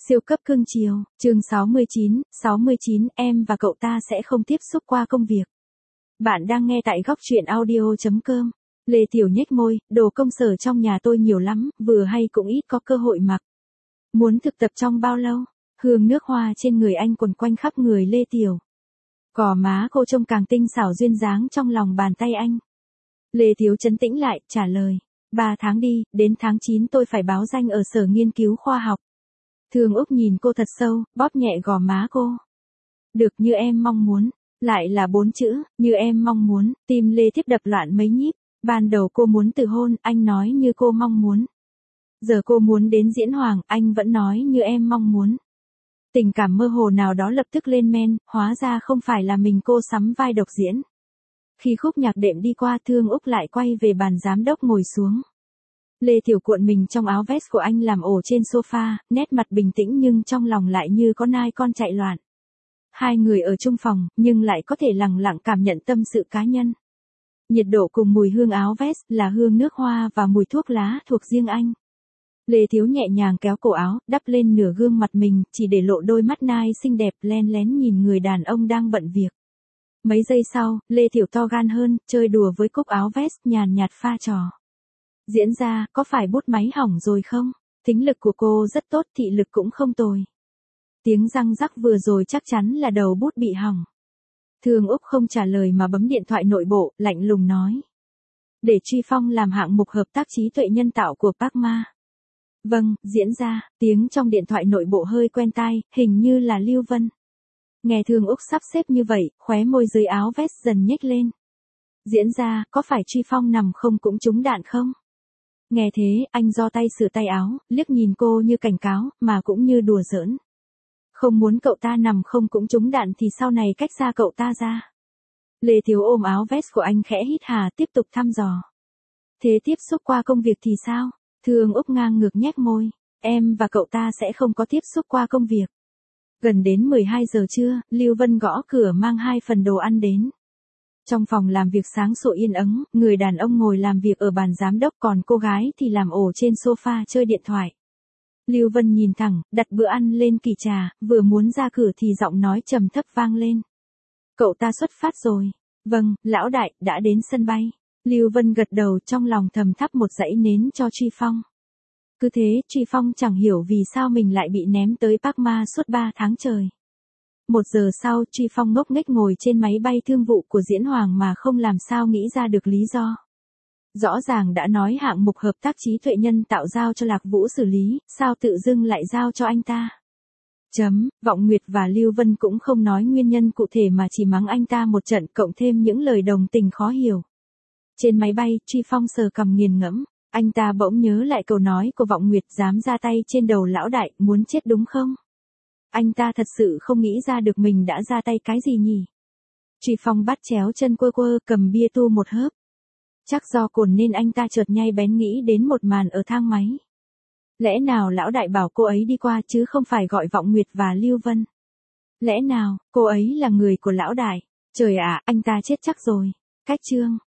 Siêu cấp cưng chiều, chương 69, em và cậu ta sẽ không tiếp xúc qua công việc. Bạn đang nghe tại góc truyện audio.com. Lê Tiểu nhếch môi, đồ công sở trong nhà tôi nhiều lắm, vừa hay cũng ít có cơ hội mặc. Muốn thực tập trong bao lâu? Hương nước hoa trên người anh quần quanh khắp người Lê Tiểu. Gò má cô trông càng tinh xảo duyên dáng trong lòng bàn tay anh. Lê Tiểu trấn tĩnh lại, trả lời. 3 tháng đi, đến tháng 9 tôi phải báo danh ở sở nghiên cứu khoa học. Thương Úc nhìn cô thật sâu, bóp nhẹ gò má cô. Được như em mong muốn. Lại là 4 chữ, như em mong muốn, tim Lê Thiếp đập loạn mấy nhíp. Ban đầu cô muốn từ hôn, anh nói như cô mong muốn. Giờ cô muốn đến diễn hoàng, anh vẫn nói như em mong muốn. Tình cảm mơ hồ nào đó lập tức lên men, hóa ra không phải là mình cô sắm vai độc diễn. Khi khúc nhạc đệm đi qua, Thương Úc lại quay về bàn giám đốc ngồi xuống. Lê Tiểu cuộn mình trong áo vest của anh làm ổ trên sofa, nét mặt bình tĩnh nhưng trong lòng lại như có nai con chạy loạn. Hai người ở chung phòng, nhưng lại có thể lặng lặng cảm nhận tâm sự cá nhân. Nhiệt độ cùng mùi hương áo vest là hương nước hoa và mùi thuốc lá thuộc riêng anh. Lê Thiếu nhẹ nhàng kéo cổ áo, đắp lên nửa gương mặt mình, chỉ để lộ đôi mắt nai xinh đẹp len lén nhìn người đàn ông đang bận việc. Mấy giây sau, Lê Tiểu to gan hơn, chơi đùa với cúc áo vest nhàn nhạt pha trò. Diễn ra, có phải bút máy hỏng rồi không? Thính lực của cô rất tốt, thị lực cũng không tồi. Tiếng răng rắc vừa rồi chắc chắn là đầu bút bị hỏng. Thương Úc không trả lời mà bấm điện thoại nội bộ, lạnh lùng nói. Để Truy Phong làm hạng mục hợp tác trí tuệ nhân tạo của Park Ma. Vâng, diễn ra, tiếng trong điện thoại nội bộ hơi quen tai, hình như là Lưu Vân. Nghe Thương Úc sắp xếp như vậy, khóe môi dưới áo vest dần nhếch lên. Diễn ra, có phải Truy Phong nằm không cũng trúng đạn không? Nghe thế, anh giơ tay sửa tay áo, liếc nhìn cô như cảnh cáo, mà cũng như đùa giỡn. Không muốn cậu ta nằm không cũng trúng đạn thì sau này cách xa cậu ta ra. Lê Thiếu ôm áo vest của anh khẽ hít hà tiếp tục thăm dò. Thế tiếp xúc qua công việc thì sao? Thương Úc ngang ngược nhếch môi. Em và cậu ta sẽ không có tiếp xúc qua công việc. Gần đến 12 giờ trưa, Lưu Vân gõ cửa mang 2 phần đồ ăn đến. Trong phòng làm việc sáng sủa yên ắng, người đàn ông ngồi làm việc ở bàn giám đốc còn cô gái thì làm ổ trên sofa chơi điện thoại. Lưu Vân nhìn thẳng, đặt bữa ăn lên kỷ trà, vừa muốn ra cửa thì giọng nói trầm thấp vang lên. Cậu ta xuất phát rồi. Vâng, lão đại, đã đến sân bay. Lưu Vân gật đầu trong lòng thầm thắp một dãy nến cho Truy Phong. Cứ thế, Truy Phong chẳng hiểu vì sao mình lại bị ném tới Park Ma suốt 3 tháng trời. 1 giờ sau, Truy Phong ngốc nghếch ngồi trên máy bay thương vụ của Diễn Hoàng mà không làm sao nghĩ ra được lý do. Rõ ràng đã nói hạng mục hợp tác trí tuệ nhân tạo giao cho Lạc Vũ xử lý, sao tự dưng lại giao cho anh ta? Vọng Nguyệt và Lưu Vân cũng không nói nguyên nhân cụ thể mà chỉ mắng anh ta một trận cộng thêm những lời đồng tình khó hiểu. Trên máy bay, Truy Phong sờ cằm nghiền ngẫm, anh ta bỗng nhớ lại câu nói của Vọng Nguyệt dám ra tay trên đầu lão đại, muốn chết đúng không? Anh ta thật sự không nghĩ ra được mình đã ra tay cái gì nhỉ? Truy Phong bắt chéo chân quơ quơ cầm bia tu một hớp. Chắc do cồn nên anh ta chợt nhay bén nghĩ đến một màn ở thang máy. Lẽ nào lão đại bảo cô ấy đi qua chứ không phải gọi Vọng Nguyệt và Lưu Vân? Lẽ nào, cô ấy là người của lão đại? Trời ạ, anh ta chết chắc rồi. Cách chương.